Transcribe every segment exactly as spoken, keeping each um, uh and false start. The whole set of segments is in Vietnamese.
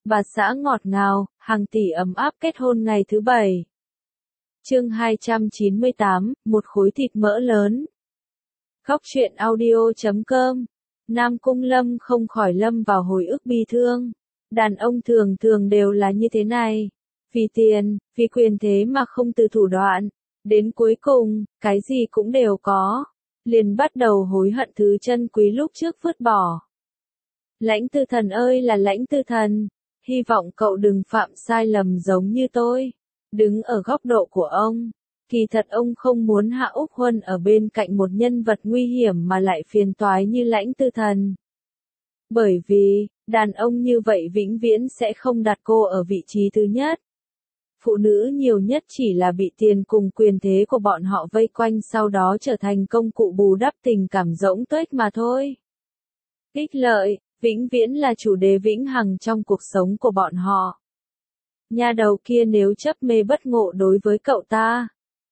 bà xã ngọt ngào, hàng tỷ ấm áp kết hôn ngày thứ bảy. Chương hai trăm chín mươi tám, một khối thịt mỡ lớn. Góc truyện audio chấm com. Nam Cung Lâm không khỏi lâm vào hồi ức bi thương. Đàn ông thường thường đều là như thế này. Vì tiền, vì quyền thế mà không từ thủ đoạn. Đến cuối cùng, cái gì cũng đều có. Liền bắt đầu hối hận thứ chân quý lúc trước vứt bỏ. Lãnh Tư Thần ơi là Lãnh Tư Thần, hy vọng cậu đừng phạm sai lầm giống như tôi. Đứng ở góc độ của ông, kỳ thật ông không muốn Hạ Úc Huân ở bên cạnh một nhân vật nguy hiểm mà lại phiền toái như Lãnh Tư Thần. Bởi vì, đàn ông như vậy vĩnh viễn sẽ không đặt cô ở vị trí thứ nhất. Phụ nữ nhiều nhất chỉ là bị tiền cùng quyền thế của bọn họ vây quanh sau đó trở thành công cụ bù đắp tình cảm rỗng tuếch mà thôi. Ích lợi, vĩnh viễn là chủ đề vĩnh hằng trong cuộc sống của bọn họ. Nha đầu kia nếu chấp mê bất ngộ đối với cậu ta,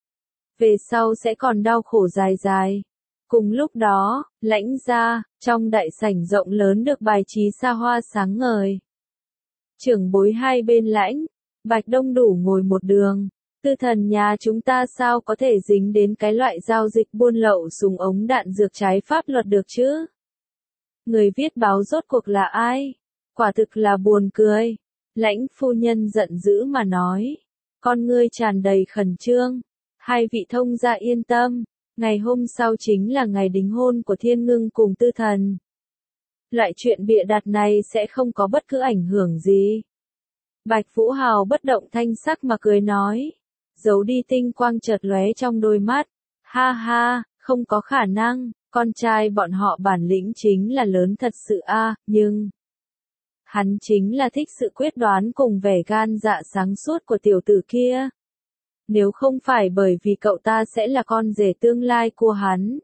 về sau sẽ còn đau khổ dài dài. Cùng lúc đó, Lãnh gia, trong đại sảnh rộng lớn được bài trí xa hoa sáng ngời. Trưởng bối hai bên Lãnh, Bạch đông đủ ngồi một đường. Tư Thần nhà chúng ta sao có thể dính đến cái loại giao dịch buôn lậu súng ống đạn dược trái pháp luật được chứ? Người viết báo rốt cuộc là ai? Quả thực là buồn cười. Lãnh phu nhân giận dữ mà nói. Con ngươi tràn đầy khẩn trương. Hai vị thông gia yên tâm. Ngày hôm sau chính là ngày đính hôn của Thiên Ngưng cùng Tư Thần. Loại chuyện bịa đặt này sẽ không có bất cứ ảnh hưởng gì. Bạch Vũ Hào bất động thanh sắc mà cười nói. Giấu đi tinh quang chợt lóe trong đôi mắt. Ha ha, không có khả năng, con trai bọn họ bản lĩnh chính là lớn thật sự a, nhưng... Hắn chính là thích sự quyết đoán cùng vẻ gan dạ sáng suốt của tiểu tử kia. Nếu không phải bởi vì cậu ta sẽ là con rể tương lai của hắn.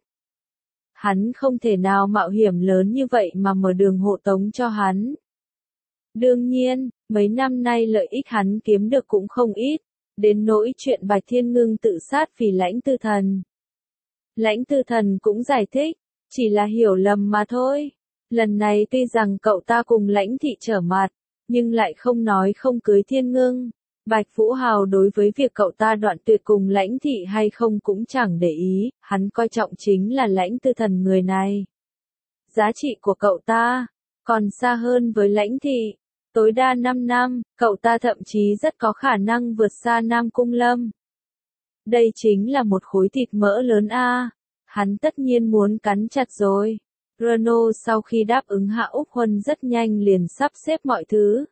Hắn không thể nào mạo hiểm lớn như vậy mà mở đường hộ tống cho hắn. Đương nhiên, mấy năm nay lợi ích hắn kiếm được cũng không ít, đến nỗi chuyện Bạch Thiên Ngưng tự sát vì Lãnh Tư Thần. Lãnh Tư Thần cũng giải thích, chỉ là hiểu lầm mà thôi. Lần này tuy rằng cậu ta cùng Lãnh thị trở mặt, nhưng lại không nói không cưới Thiên Ngưng. Bạch Vũ Hào đối với việc cậu ta đoạn tuyệt cùng Lãnh thị hay không cũng chẳng để ý, hắn coi trọng chính là Lãnh Tư Thần người này. Giá trị của cậu ta còn xa hơn với Lãnh thị. Tối đa năm năm, cậu ta thậm chí rất có khả năng vượt xa Nam Cung Lâm. Đây chính là một khối thịt mỡ lớn a. Hắn tất nhiên muốn cắn chặt rồi. Renault sau khi đáp ứng Hạ Úc Huân rất nhanh liền sắp xếp mọi thứ.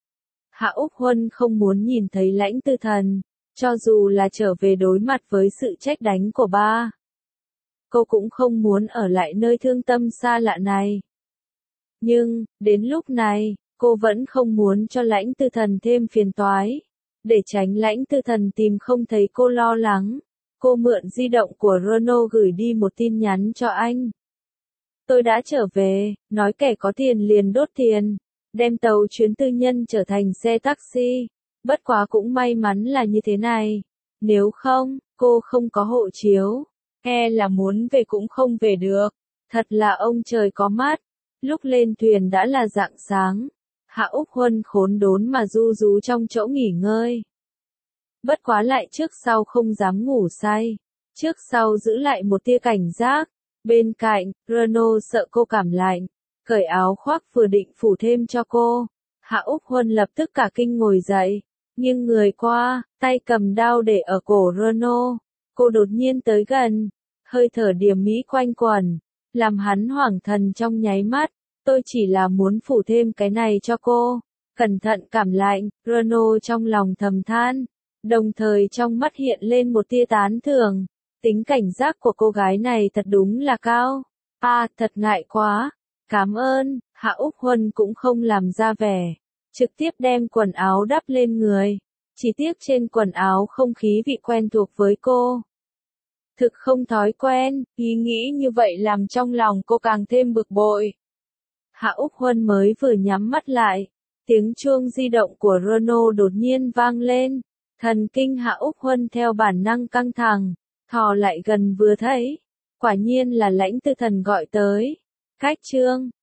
Hạ Úc Huân không muốn nhìn thấy Lãnh Tư Thần, cho dù là trở về đối mặt với sự trách đánh của ba. Cô cũng không muốn ở lại nơi thương tâm xa lạ này. Nhưng, đến lúc này, cô vẫn không muốn cho Lãnh Tư Thần thêm phiền toái. Để tránh Lãnh Tư Thần tìm không thấy cô lo lắng, cô mượn di động của Renault gửi đi một tin nhắn cho anh. Tôi đã trở về, nói kẻ có tiền liền đốt tiền, đem tàu chuyến tư nhân trở thành xe taxi. Bất quá cũng may mắn là như thế này. Nếu không, cô không có hộ chiếu, e là muốn về cũng không về được. Thật là ông trời có mắt. Lúc lên thuyền đã là rạng sáng. Hạ Úc Huân khốn đốn mà ru rú trong chỗ nghỉ ngơi. Bất quá lại trước sau không dám ngủ say. Trước sau giữ lại một tia cảnh giác. Bên cạnh, Renault sợ cô cảm lạnh. Cởi áo khoác vừa định phủ thêm cho cô. Hạ Úc Huân lập tức cả kinh ngồi dậy. Nhưng người qua, tay cầm đao để ở cổ Renault. Cô đột nhiên tới gần. Hơi thở điềm mỹ quanh quẩn. Làm hắn hoảng thần trong nháy mắt. Tôi chỉ là muốn phủ thêm cái này cho cô. Cẩn thận cảm lạnh, Renault trong lòng thầm than. Đồng thời trong mắt hiện lên một tia tán thưởng. Tính cảnh giác của cô gái này thật đúng là cao. À, thật ngại quá. Cảm ơn, Hạ Úc Huân cũng không làm ra vẻ. Trực tiếp đem quần áo đắp lên người. Chỉ tiếc trên quần áo không khí vị quen thuộc với cô. Thực không thói quen, ý nghĩ như vậy làm trong lòng cô càng thêm bực bội. Hạ Úc Huân mới vừa nhắm mắt lại. Tiếng chuông di động của Renault đột nhiên vang lên. Thần kinh Hạ Úc Huân theo bản năng căng thẳng. Thò lại gần vừa thấy. Quả nhiên là Lãnh Tư Thần gọi tới. Khách trương,